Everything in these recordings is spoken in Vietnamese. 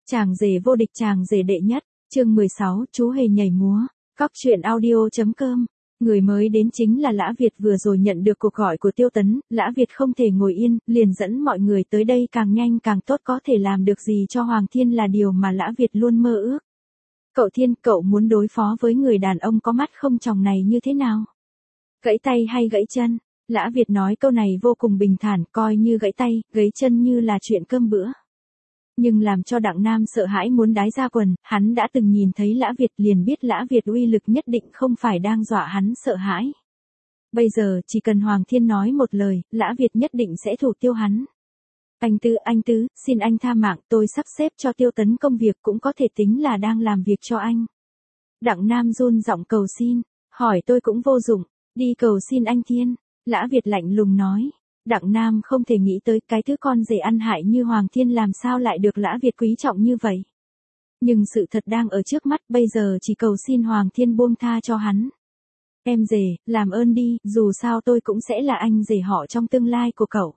Chàng rể vô địch, chàng rể đệ nhất, chương 16, chú hề nhảy múa, Cóc truyện audio.com. Người mới đến chính là Lã Việt. Vừa rồi nhận được cuộc gọi của Tiêu Tấn, Lã Việt không thể ngồi yên, liền dẫn mọi người tới đây càng nhanh càng tốt, có thể làm được gì cho Hoàng Thiên là điều mà Lã Việt luôn mơ ước. Cậu Thiên, cậu muốn đối phó với người đàn ông có mắt không tròng này như thế nào? Gãy tay hay gãy chân? Lã Việt nói câu này vô cùng bình thản, coi như gãy tay, gãy chân như là chuyện cơm bữa. Nhưng làm cho Đặng Nam sợ hãi muốn đái ra quần, hắn đã từng nhìn thấy Lã Việt liền biết Lã Việt uy lực nhất định không phải đang dọa hắn sợ hãi. Bây giờ chỉ cần Hoàng Thiên nói một lời, Lã Việt nhất định sẽ thủ tiêu hắn. Anh Tứ, xin anh tha mạng, tôi sắp xếp cho Tiêu Tấn công việc cũng có thể tính là đang làm việc cho anh. Đặng Nam run giọng cầu xin, hỏi tôi cũng vô dụng, đi cầu xin anh Thiên. Lã Việt lạnh lùng nói. Đặng Nam không thể nghĩ tới cái thứ con rể ăn hại như Hoàng Thiên làm sao lại được Lã Việt quý trọng như vậy. Nhưng sự thật đang ở trước mắt, bây giờ chỉ cầu xin Hoàng Thiên buông tha cho hắn. Em rể, làm ơn đi, dù sao tôi cũng sẽ là anh rể họ trong tương lai của cậu.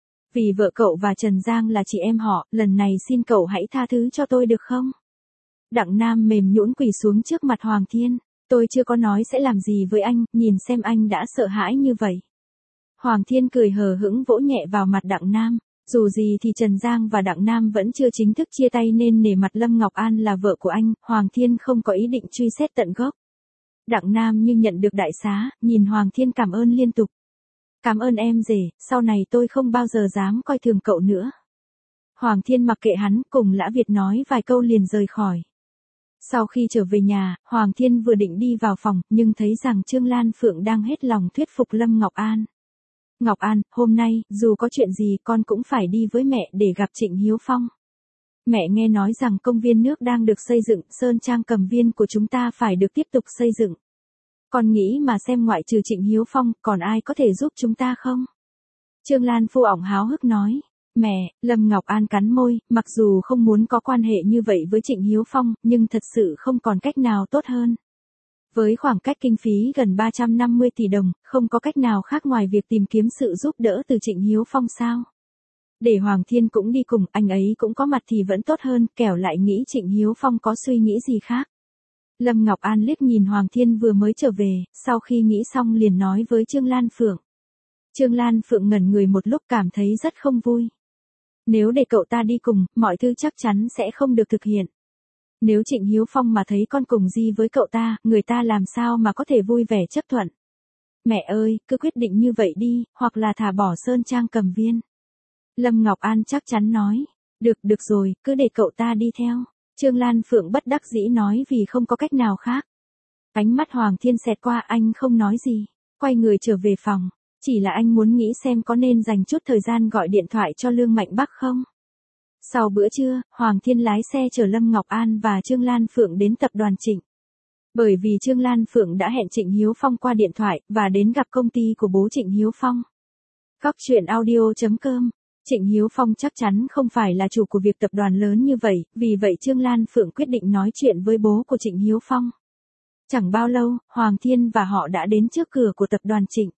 Vì vợ cậu và Trần Giang là chị em họ, lần này xin cậu hãy tha thứ cho tôi được không? Đặng Nam mềm nhũn quỳ xuống trước mặt Hoàng Thiên. Tôi chưa có nói sẽ làm gì với anh, nhìn xem anh đã sợ hãi như vậy. Hoàng Thiên cười hờ hững vỗ nhẹ vào mặt Đặng Nam. Dù gì thì Trần Giang và Đặng Nam vẫn chưa chính thức chia tay nên nể mặt Lâm Ngọc An là vợ của anh, Hoàng Thiên không có ý định truy xét tận gốc. Đặng Nam như nhận được đại xá, nhìn Hoàng Thiên cảm ơn liên tục. Cảm ơn em rể, sau này tôi không bao giờ dám coi thường cậu nữa. Hoàng Thiên mặc kệ hắn, cùng Lã Việt nói vài câu liền rời khỏi. Sau khi trở về nhà, Hoàng Thiên vừa định đi vào phòng, nhưng thấy rằng Trương Lan Phượng đang hết lòng thuyết phục Lâm Ngọc An. Ngọc An, hôm nay, dù có chuyện gì con cũng phải đi với mẹ để gặp Trịnh Hiếu Phong. Mẹ nghe nói rằng công viên nước đang được xây dựng, Sơn Trang Cầm Viên của chúng ta phải được tiếp tục xây dựng. Con nghĩ mà xem ngoại trừ Trịnh Hiếu Phong, còn ai có thể giúp chúng ta không? Trương Lan Phu ỏng háo hức nói. Mẹ, Lâm Ngọc An cắn môi, mặc dù không muốn có quan hệ như vậy với Trịnh Hiếu Phong, nhưng thật sự không còn cách nào tốt hơn. Với khoảng cách kinh phí gần 350 tỷ đồng, không có cách nào khác ngoài việc tìm kiếm sự giúp đỡ từ Trịnh Hiếu Phong sao? Để Hoàng Thiên cũng đi cùng, anh ấy cũng có mặt thì vẫn tốt hơn, kẻo lại nghĩ Trịnh Hiếu Phong có suy nghĩ gì khác. Lâm Ngọc An liếc nhìn Hoàng Thiên vừa mới trở về, sau khi nghĩ xong liền nói với Trương Lan Phượng. Trương Lan Phượng ngẩn người một lúc cảm thấy rất không vui. Nếu để cậu ta đi cùng, mọi thứ chắc chắn sẽ không được thực hiện. Nếu Trịnh Hiếu Phong mà thấy con cùng di với cậu ta, người ta làm sao mà có thể vui vẻ chấp thuận. Mẹ ơi, cứ quyết định như vậy đi, hoặc là thả bỏ Sơn Trang Cầm Viên. Lâm Ngọc An chắc chắn nói. Được rồi, cứ để cậu ta đi theo. Trương Lan Phượng bất đắc dĩ nói vì không có cách nào khác. Ánh mắt Hoàng Thiên xẹt qua, anh không nói gì. Quay người trở về phòng. Chỉ là anh muốn nghĩ xem có nên dành chút thời gian gọi điện thoại cho Lương Mạnh Bắc không. Sau bữa trưa, Hoàng Thiên lái xe chở Lâm Ngọc An và Trương Lan Phượng đến tập đoàn Trịnh. Bởi vì Trương Lan Phượng đã hẹn Trịnh Hiếu Phong qua điện thoại, và đến gặp công ty của bố Trịnh Hiếu Phong. Cóc truyện audio.com. Trịnh Hiếu Phong chắc chắn không phải là chủ của việc tập đoàn lớn như vậy, vì vậy Trương Lan Phượng quyết định nói chuyện với bố của Trịnh Hiếu Phong. Chẳng bao lâu, Hoàng Thiên và họ đã đến trước cửa của tập đoàn Trịnh.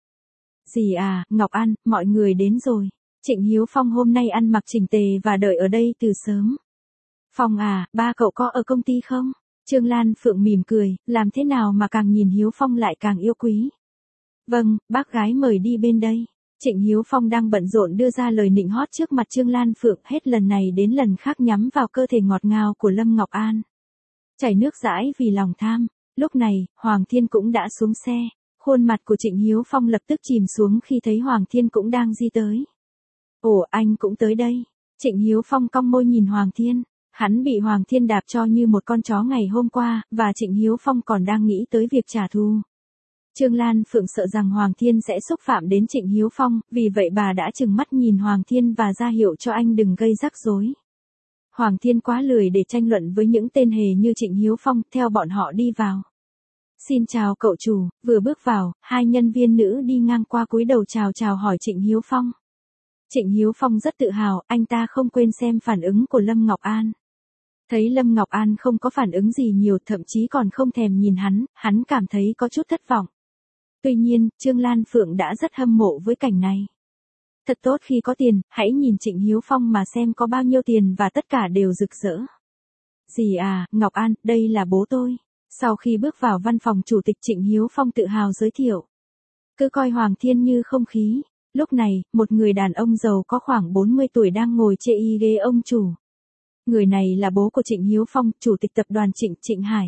Dì à, Ngọc An, mọi người đến rồi. Trịnh Hiếu Phong hôm nay ăn mặc chỉnh tề và đợi ở đây từ sớm. Phong à, ba cậu có ở công ty không? Trương Lan Phượng mỉm cười, làm thế nào mà càng nhìn Hiếu Phong lại càng yêu quý. Vâng, bác gái mời đi bên đây. Trịnh Hiếu Phong đang bận rộn đưa ra lời nịnh hót trước mặt Trương Lan Phượng, hết lần này đến lần khác nhắm vào cơ thể ngọt ngào của Lâm Ngọc An. Chảy nước dãi vì lòng tham. Lúc này, Hoàng Thiên cũng đã xuống xe. Khuôn mặt của Trịnh Hiếu Phong lập tức chìm xuống khi thấy Hoàng Thiên cũng đang di tới. Ồ, anh cũng tới đây. Trịnh Hiếu Phong cong môi nhìn Hoàng Thiên. Hắn bị Hoàng Thiên đạp cho như một con chó ngày hôm qua, và Trịnh Hiếu Phong còn đang nghĩ tới việc trả thù. Trương Lan Phượng sợ rằng Hoàng Thiên sẽ xúc phạm đến Trịnh Hiếu Phong, vì vậy bà đã trừng mắt nhìn Hoàng Thiên và ra hiệu cho anh đừng gây rắc rối. Hoàng Thiên quá lười để tranh luận với những tên hề như Trịnh Hiếu Phong, theo bọn họ đi vào. Xin chào cậu chủ, vừa bước vào, hai nhân viên nữ đi ngang qua cúi đầu chào hỏi Trịnh Hiếu Phong. Trịnh Hiếu Phong rất tự hào, anh ta không quên xem phản ứng của Lâm Ngọc An. Thấy Lâm Ngọc An không có phản ứng gì nhiều, thậm chí còn không thèm nhìn hắn cảm thấy có chút thất vọng. Tuy nhiên, Trương Lan Phượng đã rất hâm mộ với cảnh này. Thật tốt khi có tiền, hãy nhìn Trịnh Hiếu Phong mà xem có bao nhiêu tiền và tất cả đều rực rỡ. Dì à, Ngọc An, đây là bố tôi. Sau khi bước vào văn phòng chủ tịch Trịnh Hiếu Phong tự hào giới thiệu. Cứ coi Hoàng Thiên như không khí. Lúc này, một người đàn ông giàu có khoảng 40 tuổi đang ngồi chê y ghế ông chủ. Người này là bố của Trịnh Hiếu Phong, chủ tịch tập đoàn Trịnh Hải.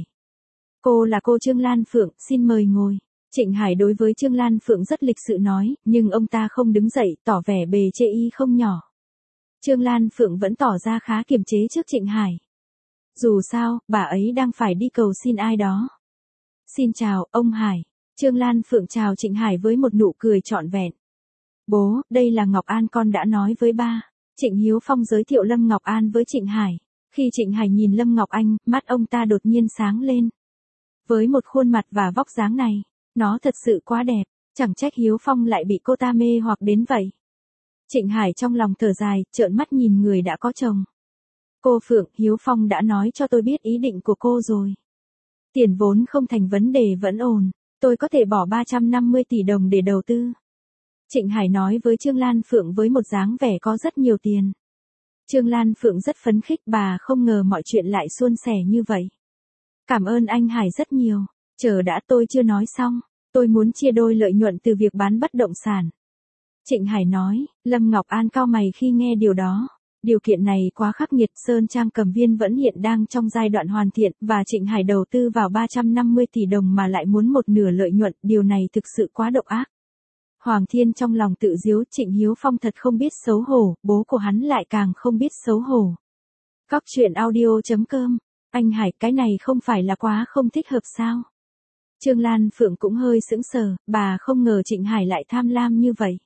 Cô là cô Trương Lan Phượng, xin mời ngồi. Trịnh Hải đối với Trương Lan Phượng rất lịch sự nói, nhưng ông ta không đứng dậy, tỏ vẻ bề chê y không nhỏ. Trương Lan Phượng vẫn tỏ ra khá kiềm chế trước Trịnh Hải. Dù sao, bà ấy đang phải đi cầu xin ai đó. Xin chào, ông Hải. Trương Lan Phượng chào Trịnh Hải với một nụ cười trọn vẹn. Bố, đây là Ngọc An, con đã nói với ba. Trịnh Hiếu Phong giới thiệu Lâm Ngọc An với Trịnh Hải. Khi Trịnh Hải nhìn Lâm Ngọc Anh, mắt ông ta đột nhiên sáng lên. Với một khuôn mặt và vóc dáng này, nó thật sự quá đẹp, chẳng trách Hiếu Phong lại bị cô ta mê hoặc đến vậy. Trịnh Hải trong lòng thở dài, trợn mắt nhìn người đã có chồng. Cô Phượng, Hiếu Phong đã nói cho tôi biết ý định của cô rồi. Tiền vốn không thành vấn đề, vẫn ổn, tôi có thể bỏ 350 tỷ đồng để đầu tư. Trịnh Hải nói với Trương Lan Phượng với một dáng vẻ có rất nhiều tiền. Trương Lan Phượng rất phấn khích, bà không ngờ mọi chuyện lại suôn sẻ như vậy. Cảm ơn anh Hải rất nhiều. Chờ đã, tôi chưa nói xong. Tôi muốn chia đôi lợi nhuận từ việc bán bất động sản. Trịnh Hải nói. Lâm Ngọc An cau mày khi nghe điều đó. Điều kiện này quá khắc nghiệt, Sơn Trang Cẩm Viên vẫn hiện đang trong giai đoạn hoàn thiện, và Trịnh Hải đầu tư vào 350 tỷ đồng mà lại muốn một nửa lợi nhuận, điều này thực sự quá độc ác. Hoàng Thiên trong lòng tự giếu, Trịnh Hiếu Phong thật không biết xấu hổ, bố của hắn lại càng không biết xấu hổ. Cóc truyện audio.com. Anh Hải, cái này không phải là quá không thích hợp sao? Trương Lan Phượng cũng hơi sững sờ, bà không ngờ Trịnh Hải lại tham lam như vậy.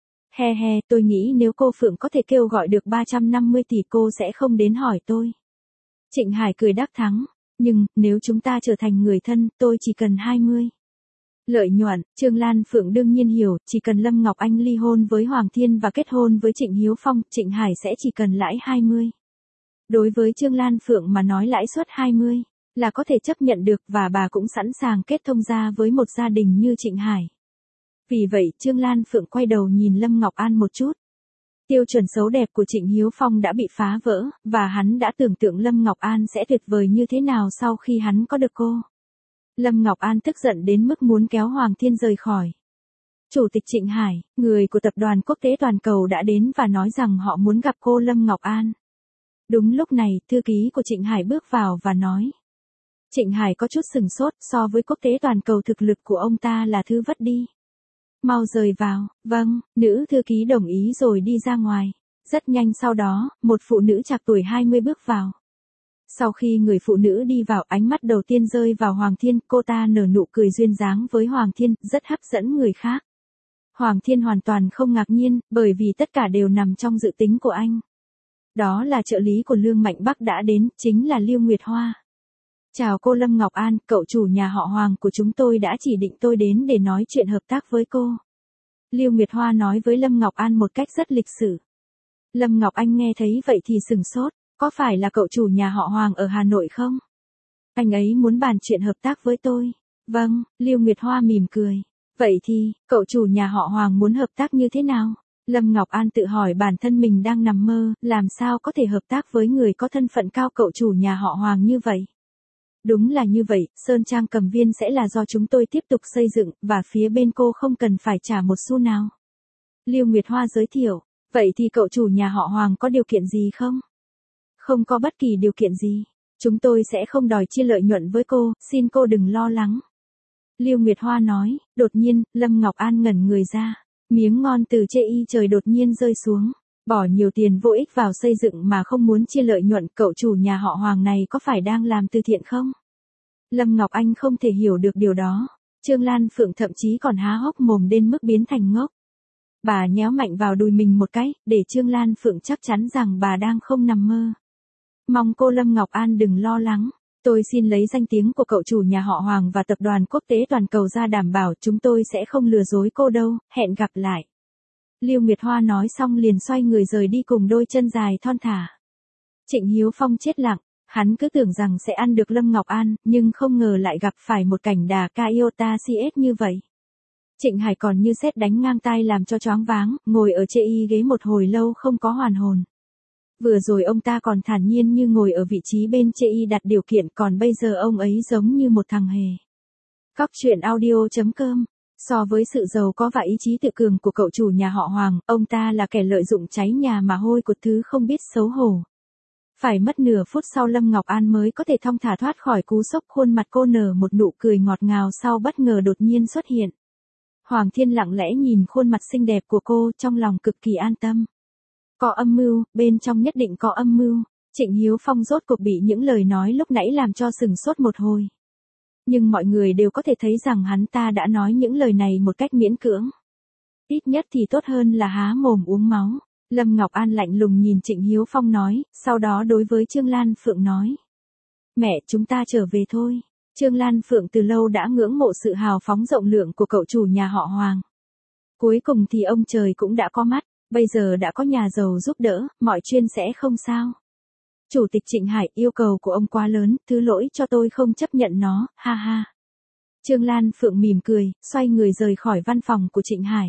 He he, tôi nghĩ nếu cô Phượng có thể kêu gọi được 350 tỷ cô sẽ không đến hỏi tôi. Trịnh Hải cười đắc thắng, nhưng, nếu chúng ta trở thành người thân, tôi chỉ cần 20. Lợi nhuận, Trương Lan Phượng đương nhiên hiểu, chỉ cần Lâm Ngọc Anh ly hôn với Hoàng Thiên và kết hôn với Trịnh Hiếu Phong, Trịnh Hải sẽ chỉ cần lãi 20. Đối với Trương Lan Phượng mà nói lãi suất 20 là có thể chấp nhận được, và bà cũng sẵn sàng kết thông gia với một gia đình như Trịnh Hải. Vì vậy, Trương Lan Phượng quay đầu nhìn Lâm Ngọc An một chút. Tiêu chuẩn xấu đẹp của Trịnh Hiếu Phong đã bị phá vỡ, và hắn đã tưởng tượng Lâm Ngọc An sẽ tuyệt vời như thế nào sau khi hắn có được cô. Lâm Ngọc An tức giận đến mức muốn kéo Hoàng Thiên rời khỏi. Chủ tịch Trịnh Hải, người của tập đoàn quốc tế toàn cầu đã đến và nói rằng họ muốn gặp cô Lâm Ngọc An. Đúng lúc này, thư ký của Trịnh Hải bước vào và nói. Trịnh Hải có chút sừng sốt, so với quốc tế toàn cầu thực lực của ông ta là thứ vất đi. Mau rời vào. Vâng, nữ thư ký đồng ý rồi đi ra ngoài. Rất nhanh sau đó, một phụ nữ trạc tuổi 20 bước vào. Sau khi người phụ nữ đi vào, ánh mắt đầu tiên rơi vào Hoàng Thiên, cô ta nở nụ cười duyên dáng với Hoàng Thiên, rất hấp dẫn người khác. Hoàng Thiên hoàn toàn không ngạc nhiên, bởi vì tất cả đều nằm trong dự tính của anh. Đó là trợ lý của Lương Mạnh Bắc đã đến, chính là Lưu Nguyệt Hoa. Chào cô Lâm Ngọc An, cậu chủ nhà họ Hoàng của chúng tôi đã chỉ định tôi đến để nói chuyện hợp tác với cô. Lưu Nguyệt Hoa nói với Lâm Ngọc An một cách rất lịch sự. Lâm Ngọc Anh nghe thấy vậy thì sừng sốt, có phải là cậu chủ nhà họ Hoàng ở Hà Nội không? Anh ấy muốn bàn chuyện hợp tác với tôi. Vâng, Lưu Nguyệt Hoa mỉm cười. Vậy thì, cậu chủ nhà họ Hoàng muốn hợp tác như thế nào? Lâm Ngọc An tự hỏi bản thân mình đang nằm mơ, làm sao có thể hợp tác với người có thân phận cao cậu chủ nhà họ Hoàng như vậy? Đúng là như vậy, Sơn Trang Cẩm Viên sẽ là do chúng tôi tiếp tục xây dựng, và phía bên cô không cần phải trả một xu nào. Lưu Nguyệt Hoa giới thiệu, vậy thì cậu chủ nhà họ Hoàng có điều kiện gì không? Không có bất kỳ điều kiện gì. Chúng tôi sẽ không đòi chia lợi nhuận với cô, xin cô đừng lo lắng. Lưu Nguyệt Hoa nói, đột nhiên, Lâm Ngọc An ngẩn người ra. Miếng ngon từ chê y trời đột nhiên rơi xuống. Bỏ nhiều tiền vô ích vào xây dựng mà không muốn chia lợi nhuận, cậu chủ nhà họ Hoàng này có phải đang làm từ thiện không? Lâm Ngọc Anh không thể hiểu được điều đó. Trương Lan Phượng thậm chí còn há hốc mồm đến mức biến thành ngốc. Bà nhéo mạnh vào đùi mình một cái, để Trương Lan Phượng chắc chắn rằng bà đang không nằm mơ. Mong cô Lâm Ngọc An đừng lo lắng. Tôi xin lấy danh tiếng của cậu chủ nhà họ Hoàng và tập đoàn quốc tế toàn cầu ra đảm bảo chúng tôi sẽ không lừa dối cô đâu, hẹn gặp lại. Lưu Nguyệt Hoa nói xong liền xoay người rời đi cùng đôi chân dài thon thả. Trịnh Hiếu Phong chết lặng, hắn cứ tưởng rằng sẽ ăn được Lâm Ngọc An, nhưng không ngờ lại gặp phải một cảnh đà Iota CS như vậy. Trịnh Hải còn như sét đánh ngang tai làm cho choáng váng, ngồi ở chê y ghế một hồi lâu không có hoàn hồn. Vừa rồi ông ta còn thản nhiên như ngồi ở vị trí bên chê y đặt điều kiện, còn bây giờ ông ấy giống như một thằng hề. Cóc truyện audio.com. So với sự giàu có và ý chí tự cường của cậu chủ nhà họ Hoàng, ông ta là kẻ lợi dụng cháy nhà mà hôi của thứ không biết xấu hổ. Phải mất nửa phút sau Lâm Ngọc An mới có thể thong thả thoát khỏi cú sốc, khuôn mặt cô nở một nụ cười ngọt ngào sau bất ngờ đột nhiên xuất hiện. Hoàng Thiên lặng lẽ nhìn khuôn mặt xinh đẹp của cô, trong lòng cực kỳ an tâm. Có âm mưu, bên trong nhất định có âm mưu. Trịnh Hiếu Phong rốt cuộc bị những lời nói lúc nãy làm cho sừng sốt một hồi. Nhưng mọi người đều có thể thấy rằng hắn ta đã nói những lời này một cách miễn cưỡng. Ít nhất thì tốt hơn là há mồm uống máu. Lâm Ngọc An lạnh lùng nhìn Trịnh Hiếu Phong nói, sau đó đối với Trương Lan Phượng nói. Mẹ, chúng ta trở về thôi. Trương Lan Phượng từ lâu đã ngưỡng mộ sự hào phóng rộng lượng của cậu chủ nhà họ Hoàng. Cuối cùng thì ông trời cũng đã có mắt, bây giờ đã có nhà giàu giúp đỡ, mọi chuyện sẽ không sao. Chủ tịch Trịnh Hải, yêu cầu của ông quá lớn, thứ lỗi cho tôi không chấp nhận nó, ha ha. Trương Lan Phượng mỉm cười, xoay người rời khỏi văn phòng của Trịnh Hải.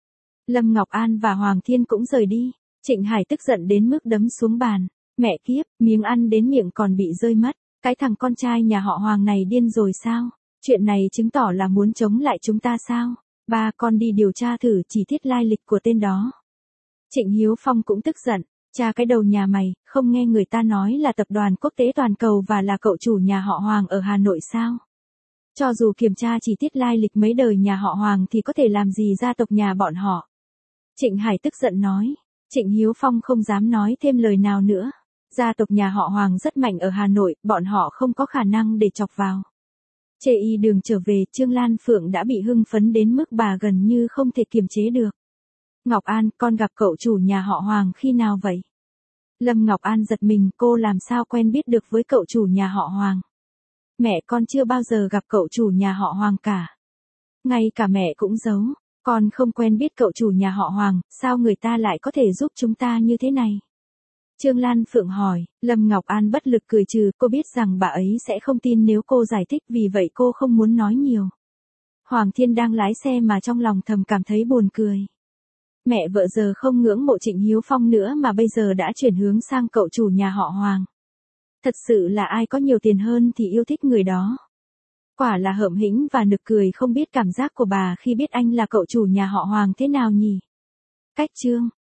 Lâm Ngọc An và Hoàng Thiên cũng rời đi. Trịnh Hải tức giận đến mức đấm xuống bàn. Mẹ kiếp, miếng ăn đến miệng còn bị rơi mất. Cái thằng con trai nhà họ Hoàng này điên rồi sao? Chuyện này chứng tỏ là muốn chống lại chúng ta sao? Ba, con đi điều tra thử chi tiết lai lịch của tên đó. Trịnh Hiếu Phong cũng tức giận. Cha cái đầu nhà mày, không nghe người ta nói là tập đoàn quốc tế toàn cầu và là cậu chủ nhà họ Hoàng ở Hà Nội sao? Cho dù kiểm tra chi tiết lai lịch mấy đời nhà họ Hoàng thì có thể làm gì gia tộc nhà bọn họ? Trịnh Hải tức giận nói. Trịnh Hiếu Phong không dám nói thêm lời nào nữa. Gia tộc nhà họ Hoàng rất mạnh ở Hà Nội, bọn họ không có khả năng để chọc vào. Chê y đường trở về, Trương Lan Phượng đã bị hưng phấn đến mức bà gần như không thể kiềm chế được. Ngọc An, con gặp cậu chủ nhà họ Hoàng khi nào vậy? Lâm Ngọc An giật mình, cô làm sao quen biết được với cậu chủ nhà họ Hoàng? Mẹ, con chưa bao giờ gặp cậu chủ nhà họ Hoàng cả. Ngay cả mẹ cũng giấu. Con không quen biết cậu chủ nhà họ Hoàng, sao người ta lại có thể giúp chúng ta như thế này? Trương Lan Phượng hỏi. Lâm Ngọc An bất lực cười trừ, cô biết rằng bà ấy sẽ không tin nếu cô giải thích, vì vậy cô không muốn nói nhiều. Hoàng Thiên đang lái xe mà trong lòng thầm cảm thấy buồn cười. Mẹ vợ giờ không ngưỡng mộ Trịnh Hiếu Phong nữa mà bây giờ đã chuyển hướng sang cậu chủ nhà họ Hoàng. Thật sự là ai có nhiều tiền hơn thì yêu thích người đó. Quả là hợm hĩnh và nực cười, không biết cảm giác của bà khi biết anh là cậu chủ nhà họ Hoàng thế nào nhỉ? Cách chương